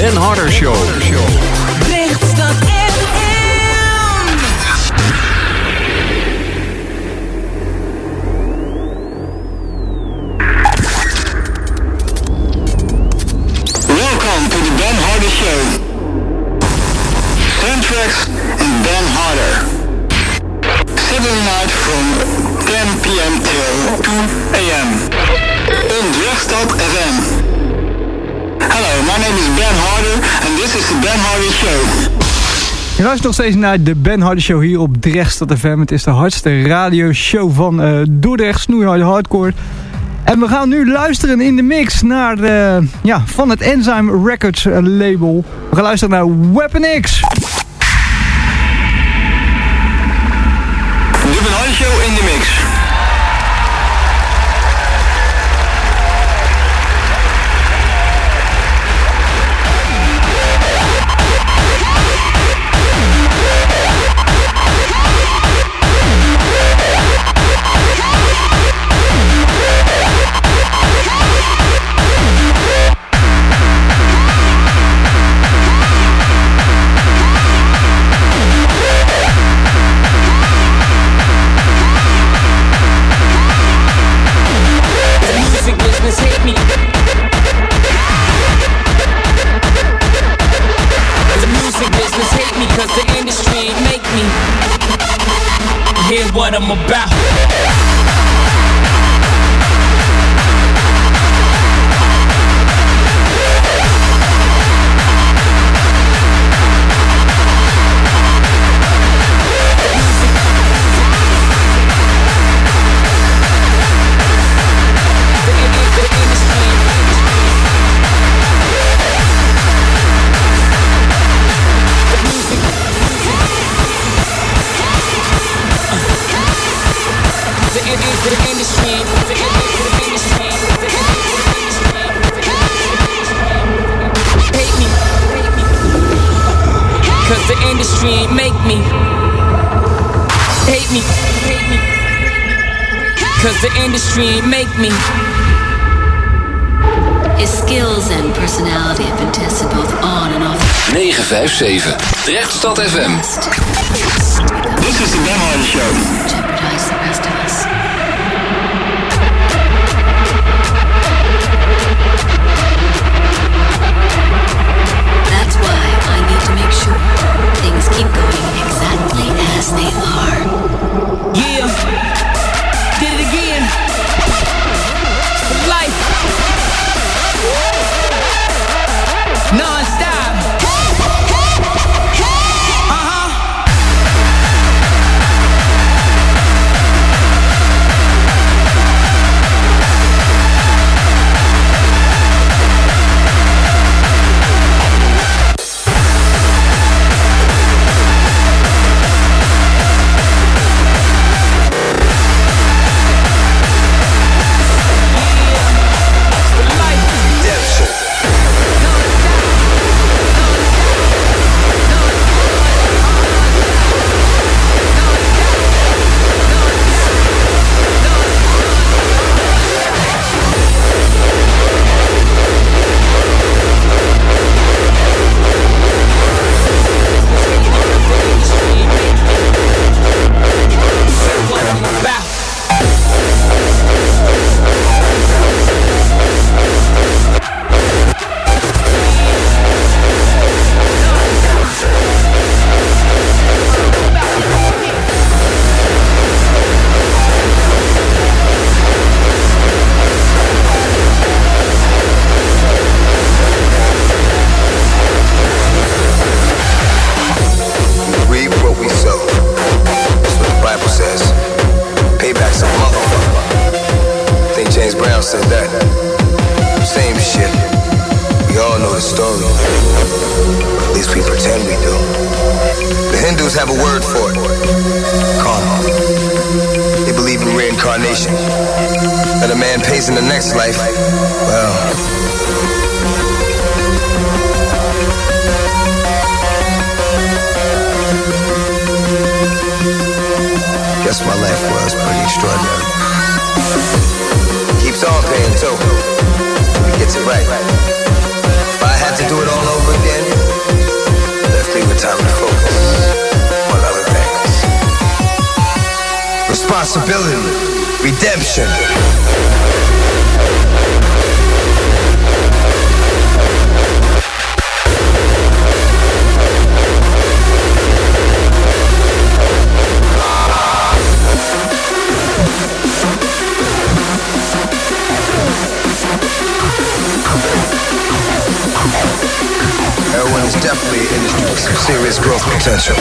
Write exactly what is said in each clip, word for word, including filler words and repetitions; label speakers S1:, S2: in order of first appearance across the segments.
S1: Ben Harder Show.
S2: Richtstad F M.
S3: Welcome to the Ben Harder Show. Soundtracks and Ben Harder. Saturday night from ten p.m. till two a.m. on Richtstad F M. Hello, my name is Ben Harder and this is the Ben Harder Show.
S4: Je luistert nog steeds naar de Ben Harder Show hier op Drechtstad F M. Het is de hardste radioshow van uh, Dordrecht, snoeiharde hardcore. En we gaan nu luisteren in de mix naar uh, ja, van het Enzyme Records uh, label. We gaan luisteren naar Weapon X.
S3: De Ben Harder Show in de mix.
S5: What I'm about. Ain't make me hate me, hate me, cause the industry ain't make me.
S6: His skills and personality have been tested both on and off.
S1: negen vijf zeven Drechtstad F M.
S3: This is the Ben Harder Show.
S6: Jeopardize the rest of us. That's why I need to make sure things keep going exactly as they are.
S5: Yeah, did it again. Life. Non-stop. Uh-huh.
S7: In the next life, well, guess my life was pretty extraordinary. Keeps on paying too. He gets it right. If I had to do it all over again, responsibility, redemption. Heroin is definitely an industry with some serious growth potential.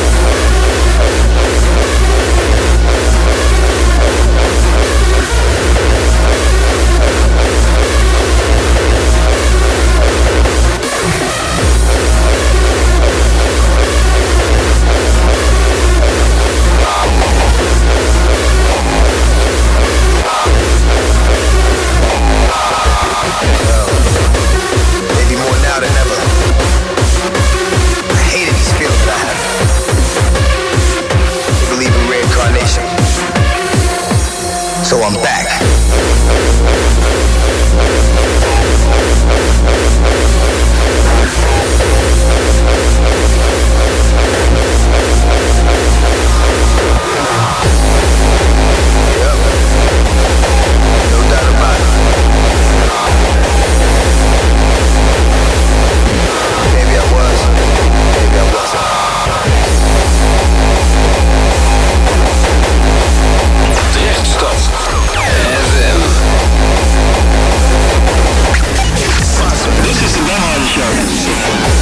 S7: Maybe more now than ever. I hated these feelings that I have. They believe in reincarnation. So I'm back. Yep. No doubt about it. Maybe I was, maybe I wasn't.
S1: Drechtstad F M.
S3: This is the Ben Hardy Show.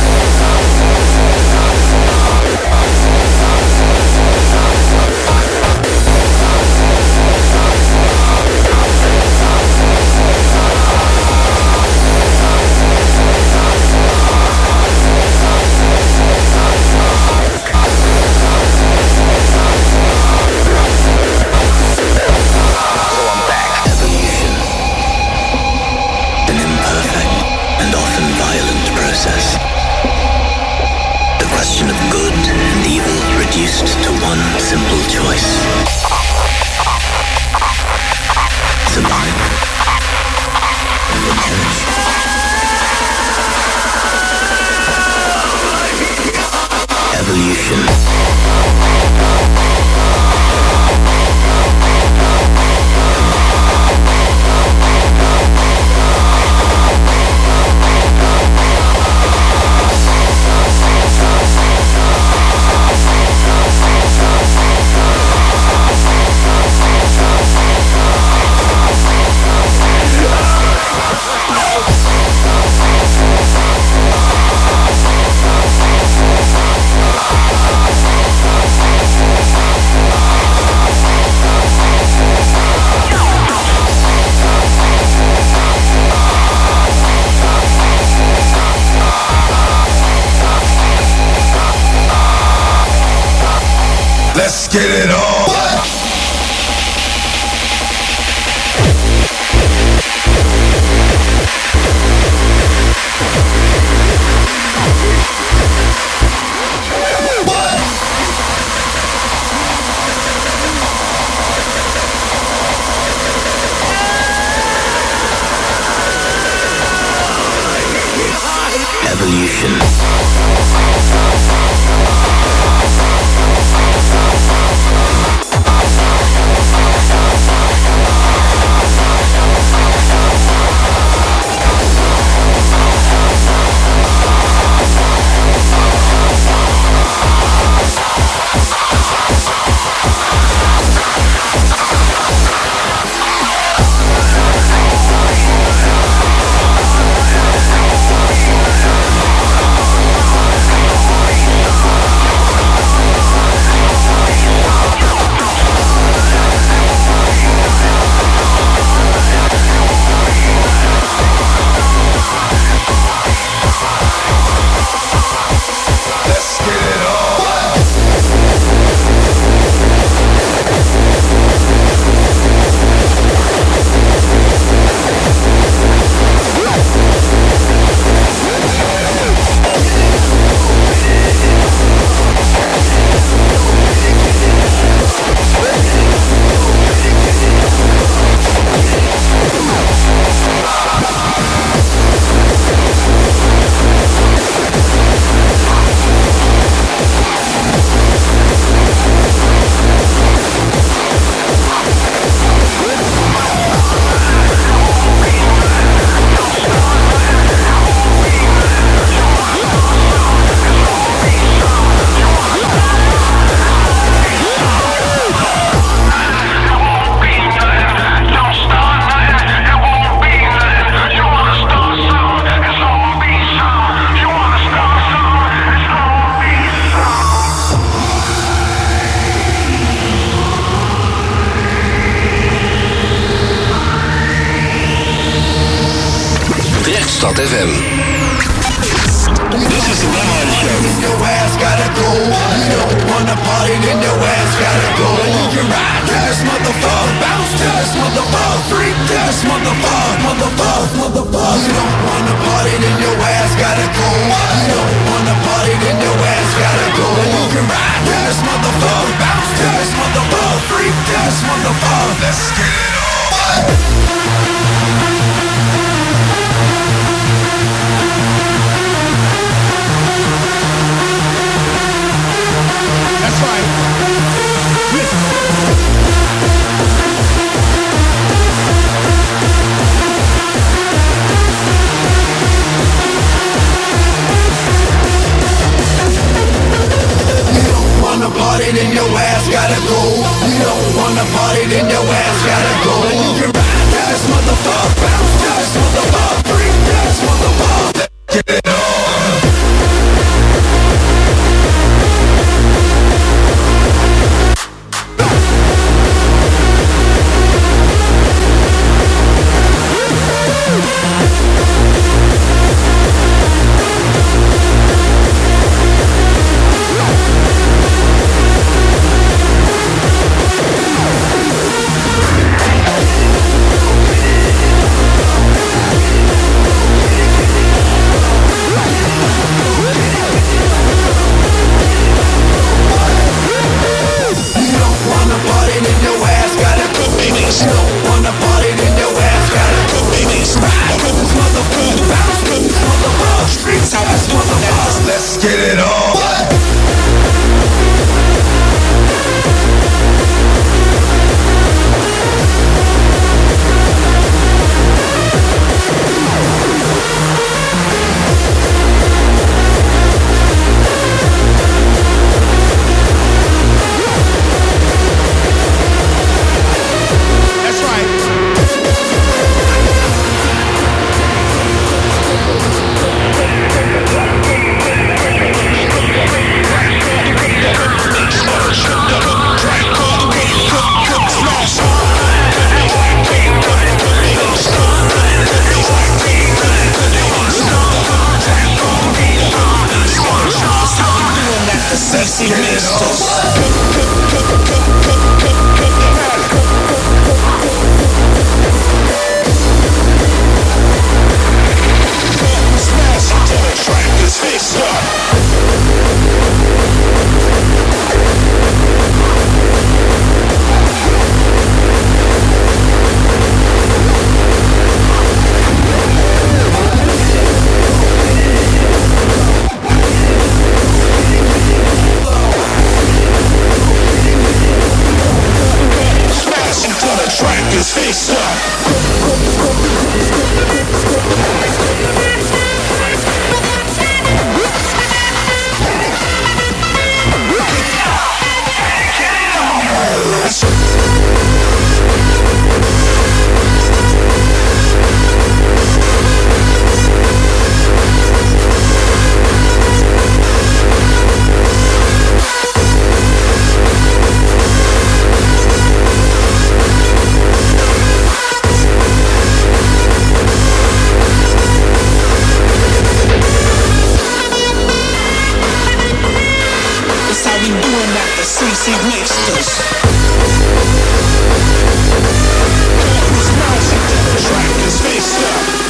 S8: Reduced to one simple choice. Survive or perish. Evolution.
S9: Let's get it on.
S8: Evolution.
S1: F M.
S3: This is the Ben Hardy Show. Your ass gotta go. You don't wanna party, then your ass gotta go. You can ride to this motherfucker, bounce to this motherfucker, freak to this motherfucker, motherfucker, motherfucker. You don't wanna party, then your ass gotta go. You don't wanna party, then your ass gotta go. You can ride to this motherfucker, bounce to this motherfucker, freak to this motherfucker. Let's get it on. That's right. Listen. You don't wanna party, then your ass gotta go. You don't wanna party, then your ass gotta go. You can ride to this motherfucker, bounce to this motherfucker, freak to this motherfucker. Let's get it on. Let's get it on. That's right. Sexy misters. Smash until the track is fixed up. Track is face up. C C Mixers. Smash until the track is face up.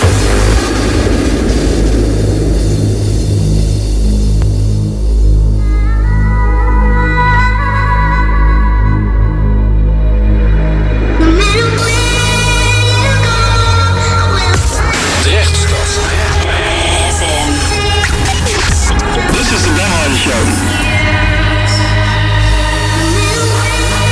S3: This is the Ben Hardy Show.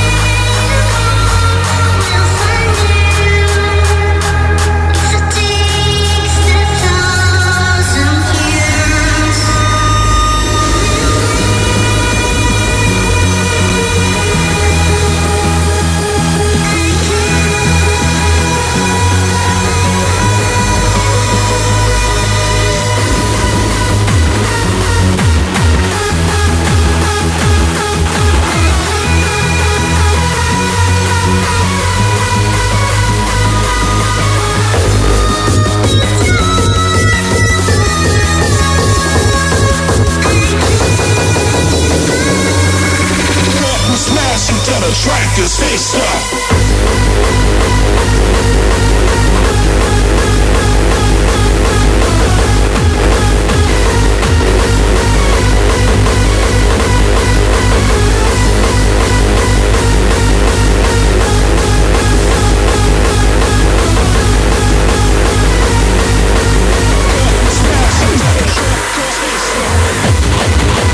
S9: track and say stop.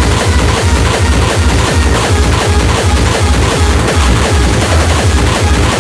S3: Stop.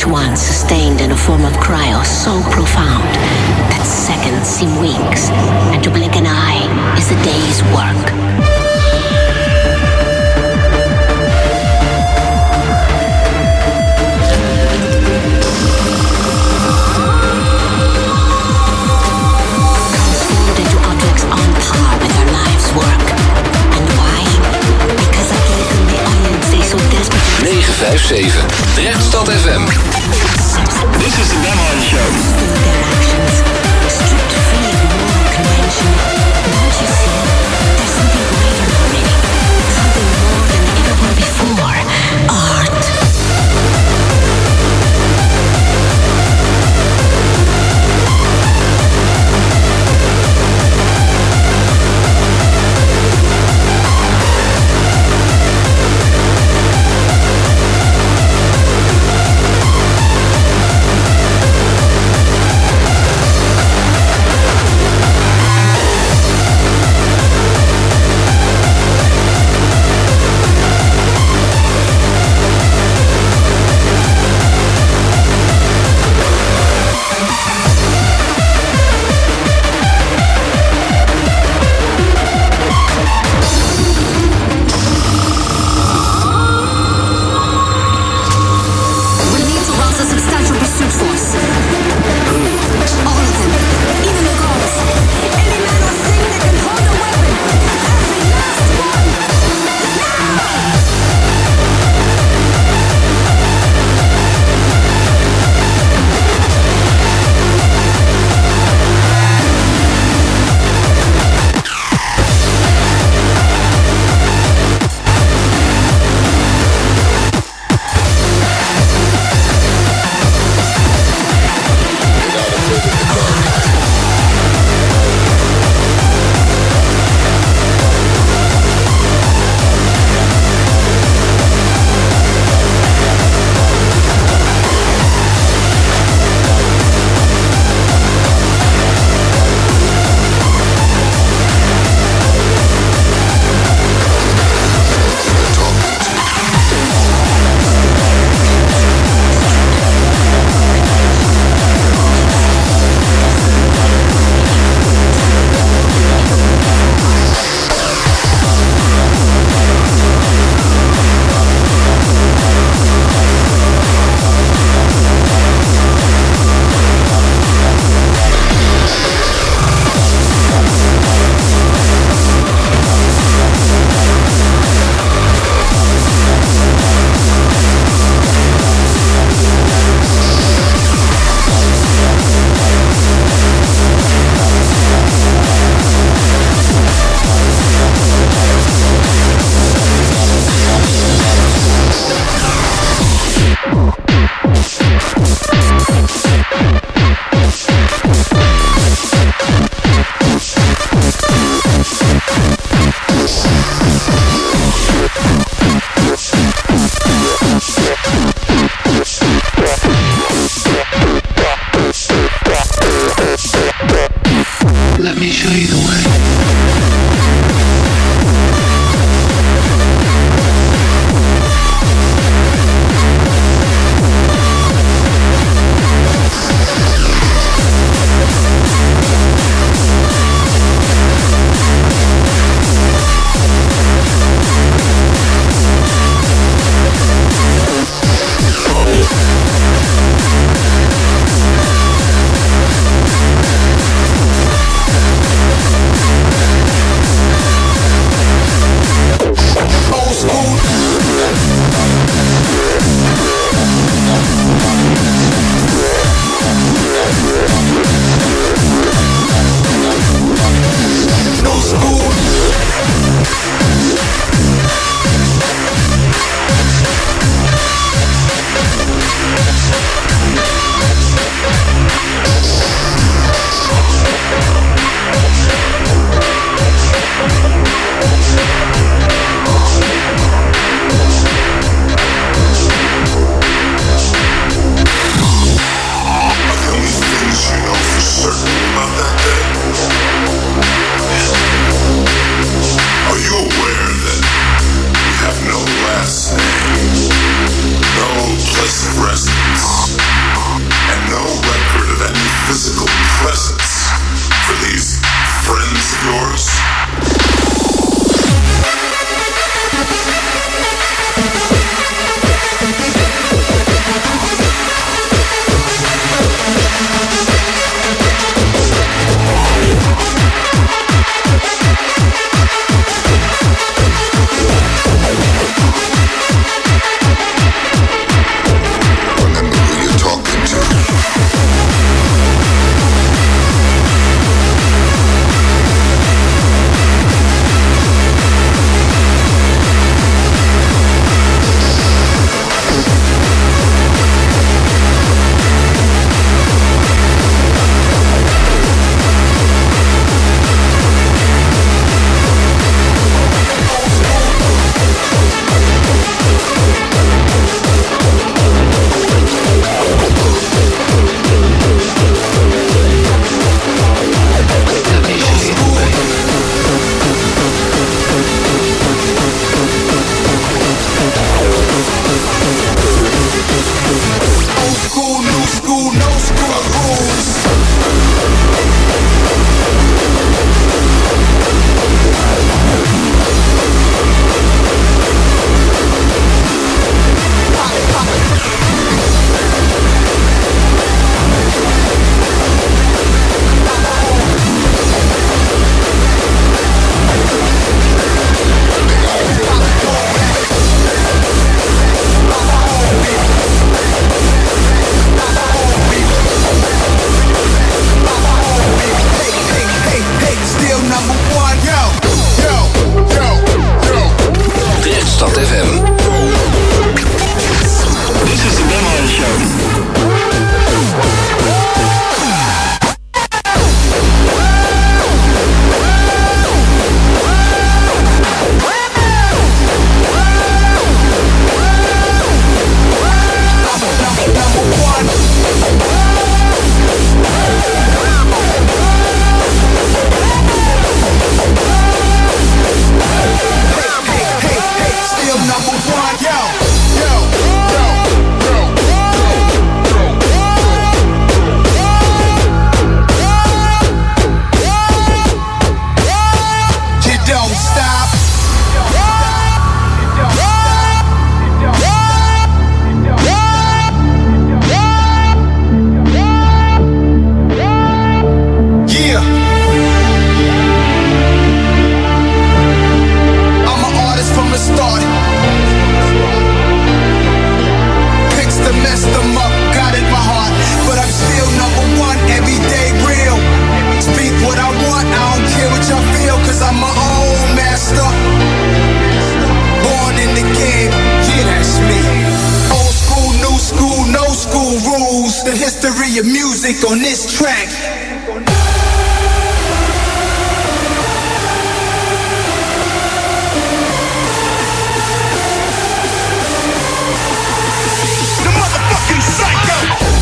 S6: each one sustained in a form of cryo so profound that seconds seem weeks, and to blink an eye is a day's work. Transformed into objects on par with their lives' work. And why? Because I gave them the irons they so desperately...
S1: negen vijf zeven, Drechtstad F M.
S3: This is the Ben Hardy Show.
S6: Through their actions, stripped free of moral convention. Don't you see? There's something greater already. Something more than they ever were before. Art.
S10: school rules, the history of music on this track.
S9: The motherfucking psycho.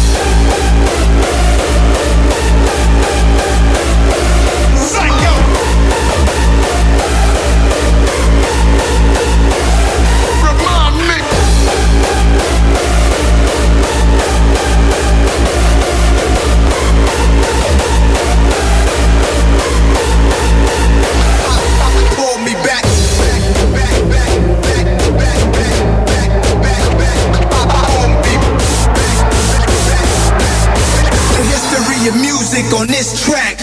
S9: Psycho. Remind me.
S10: Pull me back. Back, back, back, back, back, back, back, back. Pull me back. The history of music on this track.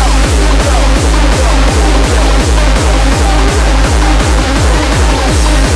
S9: Yo.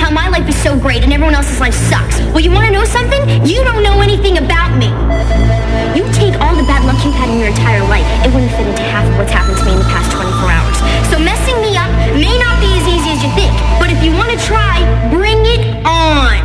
S11: how my life is so great and everyone else's life sucks. Well, you want to know something? You don't know anything about me. You take all the bad luck you've had in your entire life, it wouldn't fit into half of what's happened to me in the past twenty-four hours. So messing me up may not be as easy as you think, but if you want to try, bring it on.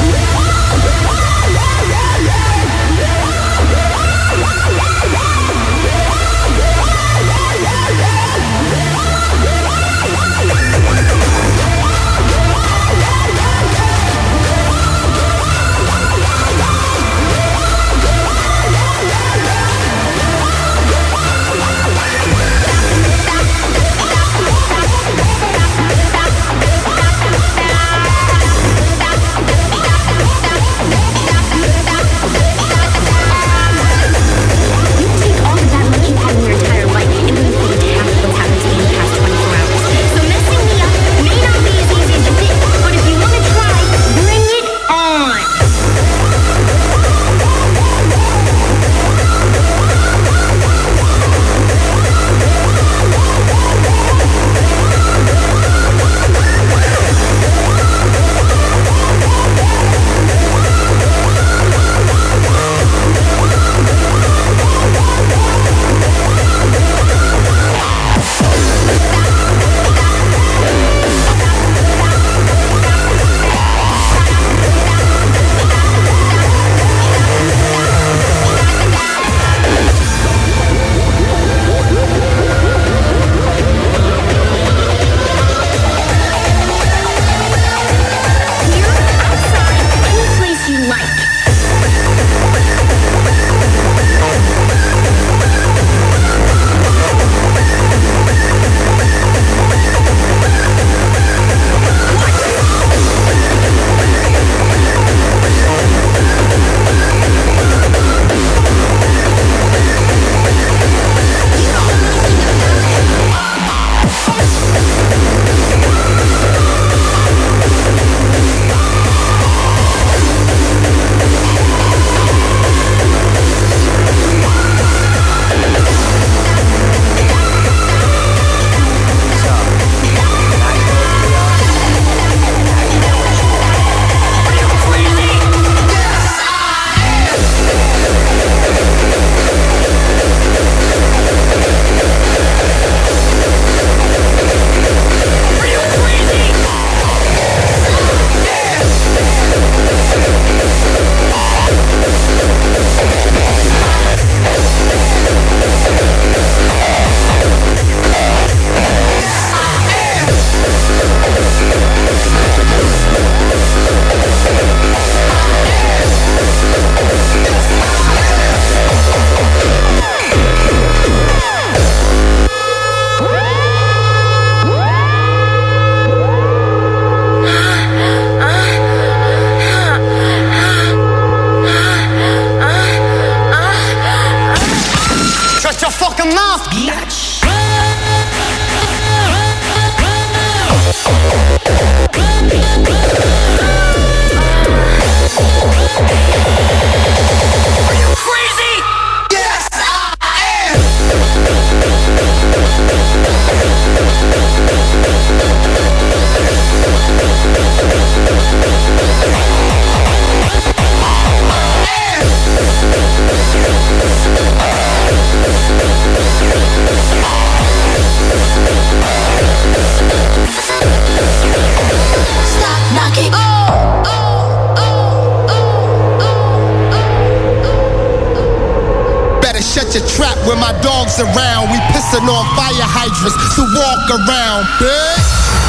S12: Around, we pissing on fire hydrants to walk around, bitch.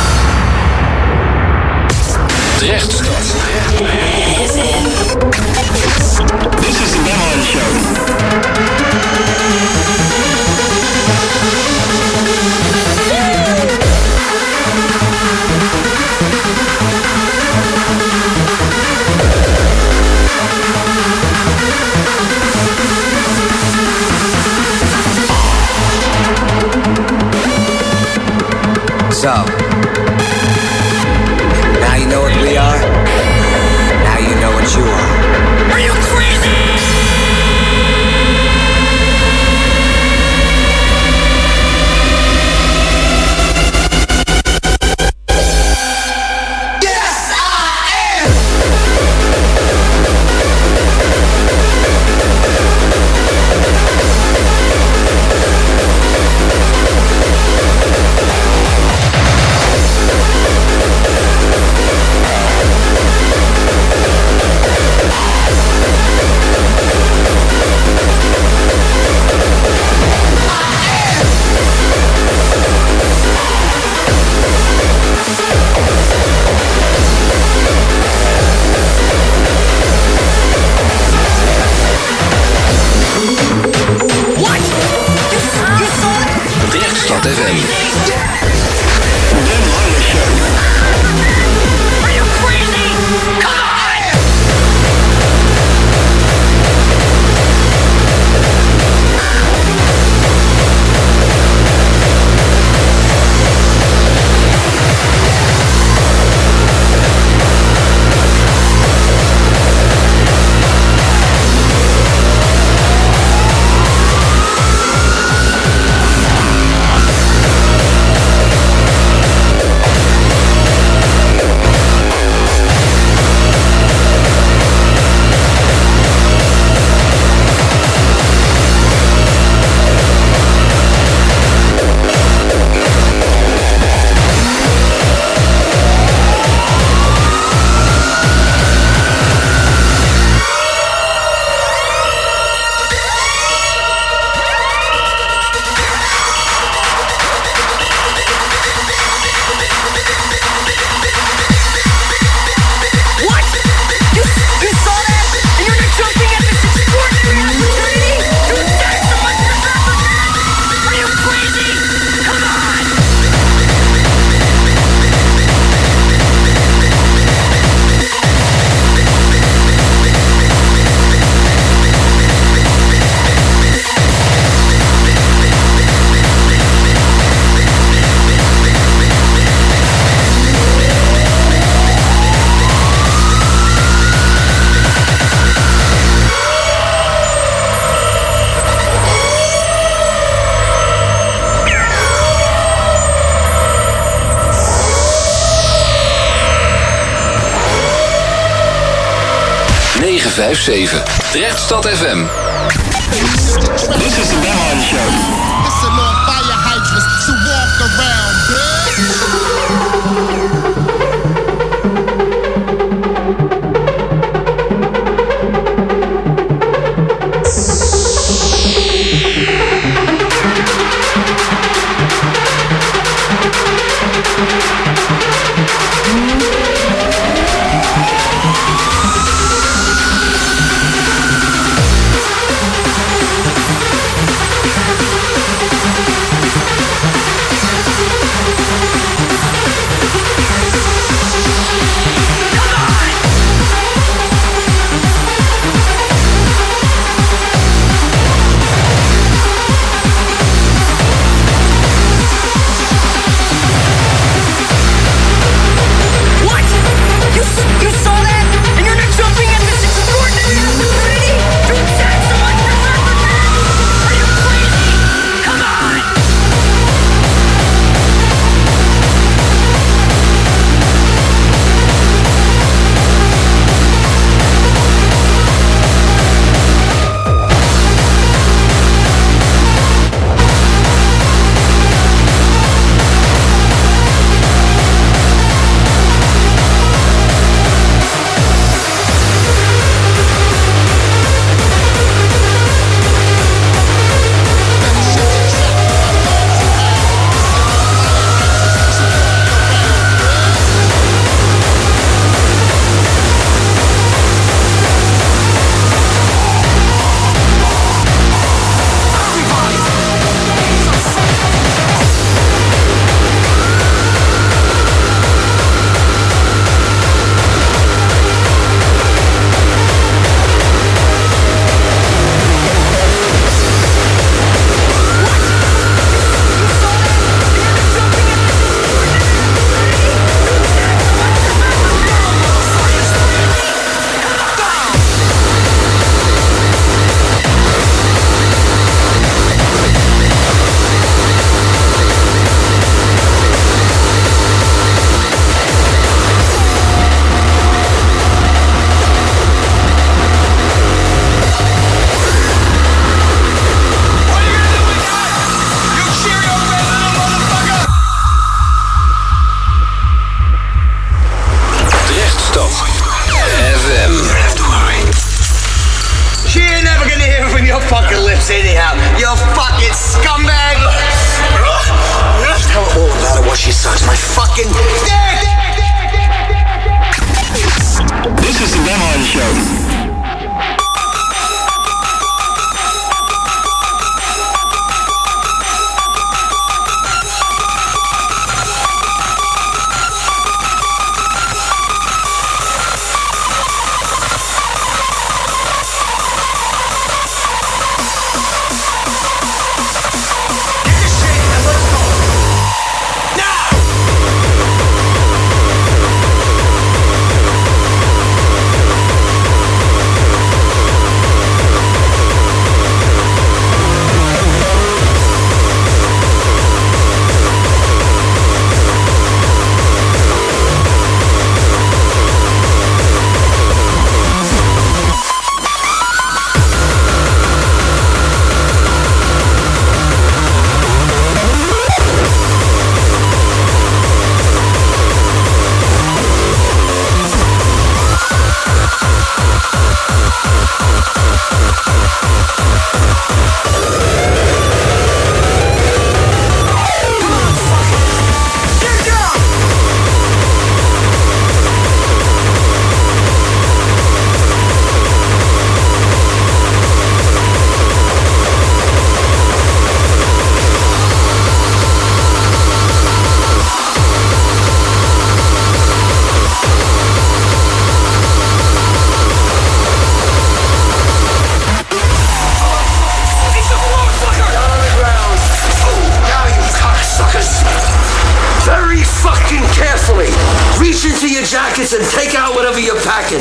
S1: Drechtstad.
S3: This is the Ben Harder Show.
S13: So, now you know what we are. Now you know what you are. Are you crazy?
S1: negen vijf zeven. Drechtstad F M.
S3: This is the Ben Hardy Show.
S12: Listen on fire hydrants to walk around,
S14: jackets and take out whatever you're packing.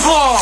S14: floor.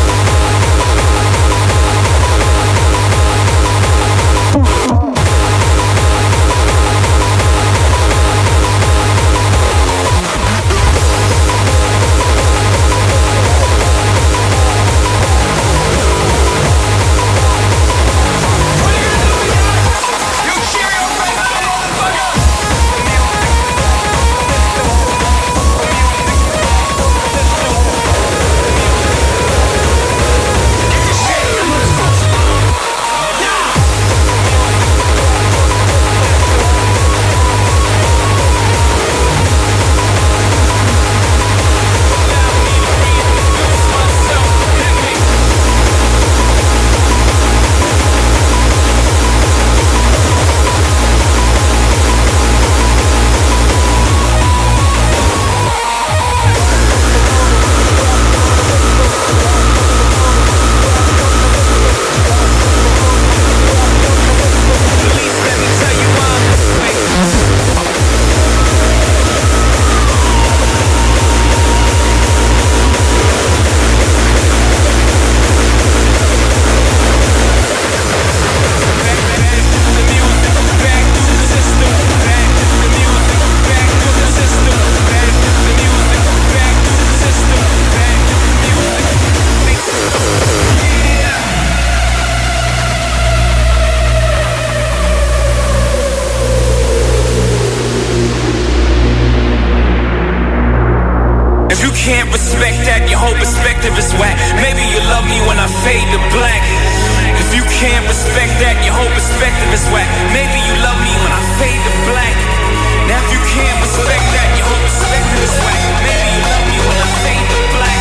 S14: Can't respect that, your whole perspective is whack. Maybe you love me when I fade to black. If you can't respect that, your whole perspective is whack. Maybe you love me when I fade to black. Now if you can't respect that, your whole perspective is whack. Maybe you love me when I fade to black.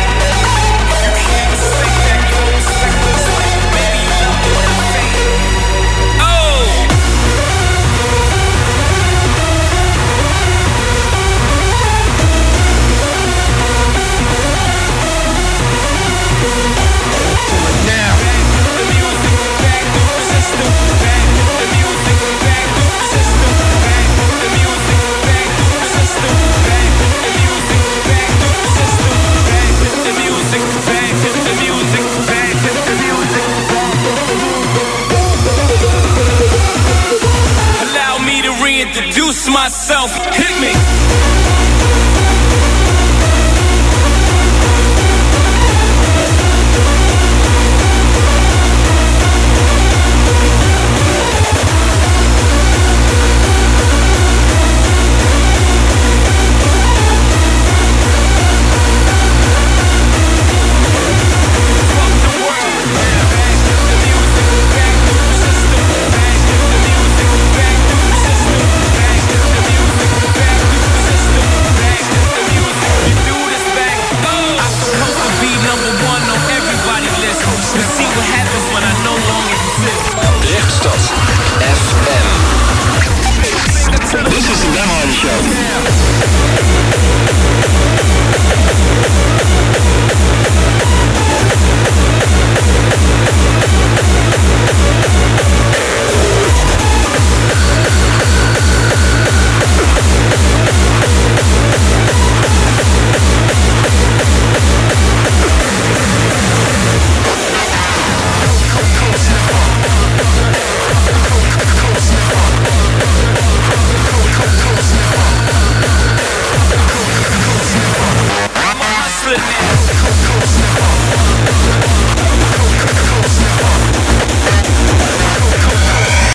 S14: If you can't respect that, your whole perspective is whack. Maybe you love me when I fade. Oh! Allow me to reintroduce myself. Hit me.